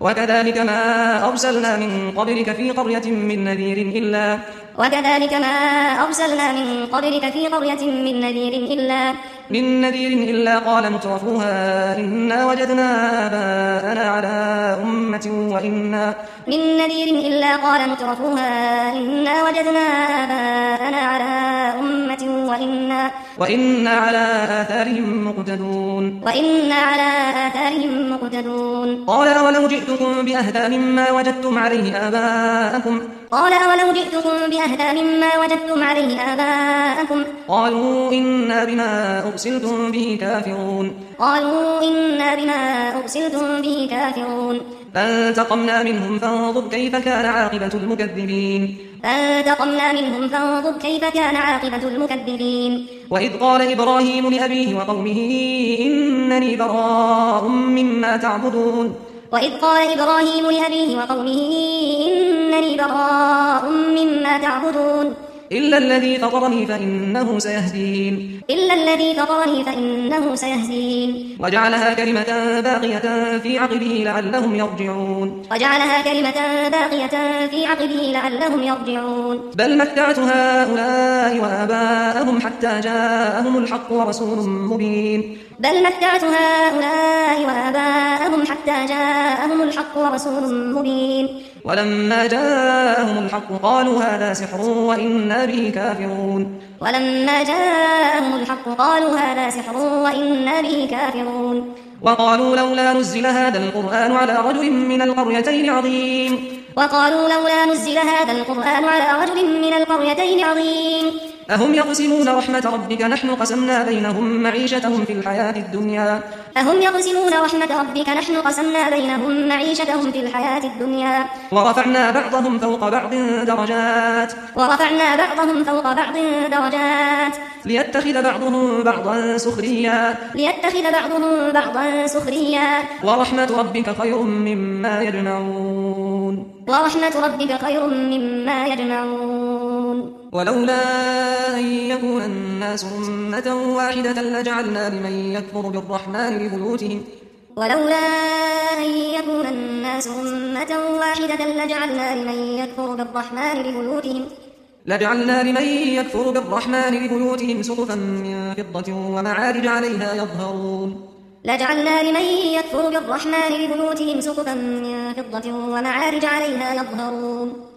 وكذلك ما أرسلنا من قبلك في قرية من نذير إلا قال مترفوها إنا وجدنا آباءنا على أمة وإنا على آثارهم مقتدون قال أولو جئتكم بأهدى مما وجدتم عليه آباءكم قالوا إنا بما أرسلتم به كافرون فانتقمنا منهم فانظر كيف كان عاقبة المكذبين وإذ قال إبراهيم لأبيه وقومه إنني براء مما تعبدون إلا الذي فطرني فإنه سيهدين وجعلها كلمة باقية في عقبه لعلهم يرجعون بل متعت هؤلاء وآباءهم حتى جاءهم الحق ورسول مبين ولما جاءهم الحق قالوا هذا سحر وإنا به كافرون وقالوا لولا نزل هذا القرآن على رجل من القريتين عظيم أهم يقسمون رحمة ربك نحن قسمنا بينهم معيشتهم في الحياة الدنيا ورفعنا بعضهم فوق بعض درجات ليتخذ بعضهم بعضا سخريا ورحمة ربك خير مما يجمعون ولولا أن يكون الناس أمة واحدة لجعلنا لمن يكفر بالرحمن لبيوتهم سقفا من فضة ومعارج عليها يظهرون